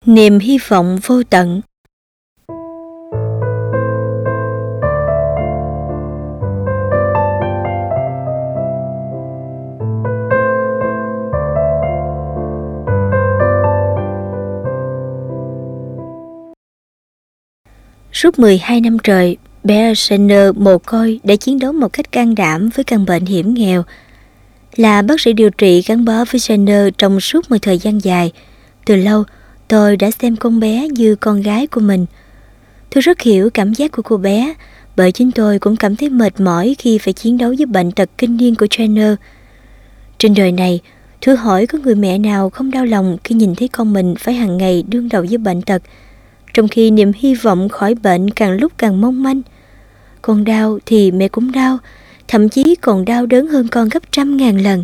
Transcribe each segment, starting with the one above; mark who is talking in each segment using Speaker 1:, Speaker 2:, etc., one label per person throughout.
Speaker 1: Niềm hy vọng vô tận. Suốt 12 năm trời, bé Shannon mồ côi đã chiến đấu một cách can đảm với căn bệnh hiểm nghèo. Là bác sĩ điều trị gắn bó với Shannon trong suốt một thời gian dài, từ lâu tôi đã xem con bé như con gái của mình. Tôi rất hiểu cảm giác của cô bé, bởi chính tôi cũng cảm thấy mệt mỏi khi phải chiến đấu với bệnh tật kinh niên của Shannon. Trên đời này, thử hỏi có người mẹ nào không đau lòng khi nhìn thấy con mình phải hàng ngày đương đầu với bệnh tật, trong khi niềm hy vọng khỏi bệnh càng lúc càng mong manh. Con đau thì mẹ cũng đau, thậm chí còn đau đớn hơn con gấp 100.000 lần.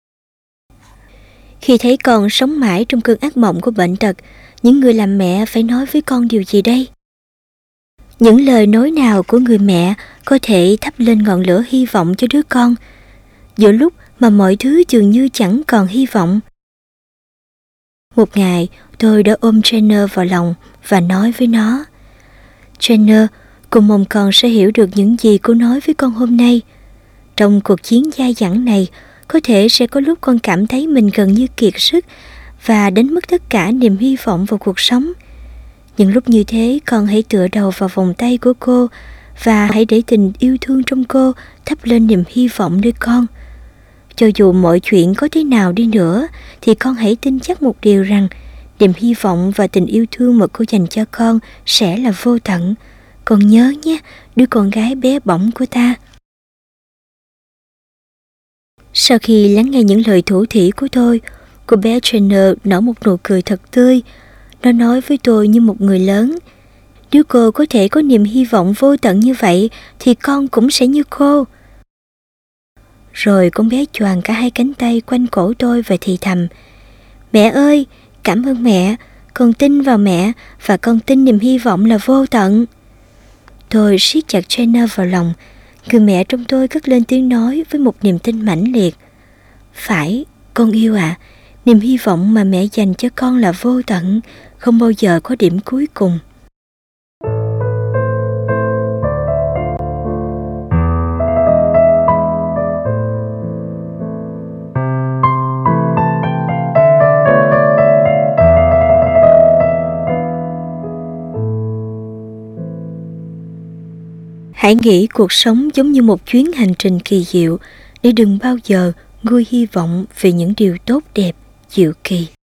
Speaker 1: Khi thấy con sống mãi trong cơn ác mộng của bệnh tật, những người làm mẹ phải nói với con điều gì đây? Những lời nói nào của người mẹ có thể thắp lên ngọn lửa hy vọng cho đứa con, giữa lúc mà mọi thứ dường như chẳng còn hy vọng? Một ngày, tôi đã ôm Trainer vào lòng và nói với nó: Trainer, cô mong con sẽ hiểu được những gì cô nói với con hôm nay. Trong cuộc chiến dai dẳng này, có thể sẽ có lúc con cảm thấy mình gần như kiệt sức và đánh mất tất cả niềm hy vọng vào cuộc sống. Những lúc như thế, con hãy tựa đầu vào vòng tay của cô và hãy để tình yêu thương trong cô thắp lên niềm hy vọng nơi con. Cho dù mọi chuyện có thế nào đi nữa, thì con hãy tin chắc một điều rằng niềm hy vọng và tình yêu thương mà cô dành cho con sẽ là vô tận. Con nhớ nhé, đứa con gái bé bỏng của ta. Sau khi lắng nghe những lời thủ thỉ của tôi, cô bé Trainer nở một nụ cười thật tươi. Nó nói với tôi như một người lớn: nếu cô có thể có niềm hy vọng vô tận như vậy, thì con cũng sẽ như cô. Rồi con bé choàng cả hai cánh tay quanh cổ tôi và thì thầm: Mẹ ơi, cảm ơn mẹ, con tin vào mẹ và con tin niềm hy vọng là vô tận. Tôi siết chặt Trainer vào lòng. Người mẹ trong tôi cất lên tiếng nói với một niềm tin mãnh liệt: phải, con yêu ạ, niềm hy vọng mà mẹ dành cho con là vô tận, không bao giờ có điểm cuối cùng. Hãy nghĩ cuộc sống giống như một chuyến hành trình kỳ diệu, để đừng bao giờ nguôi hy vọng về những điều tốt đẹp, diệu kỳ.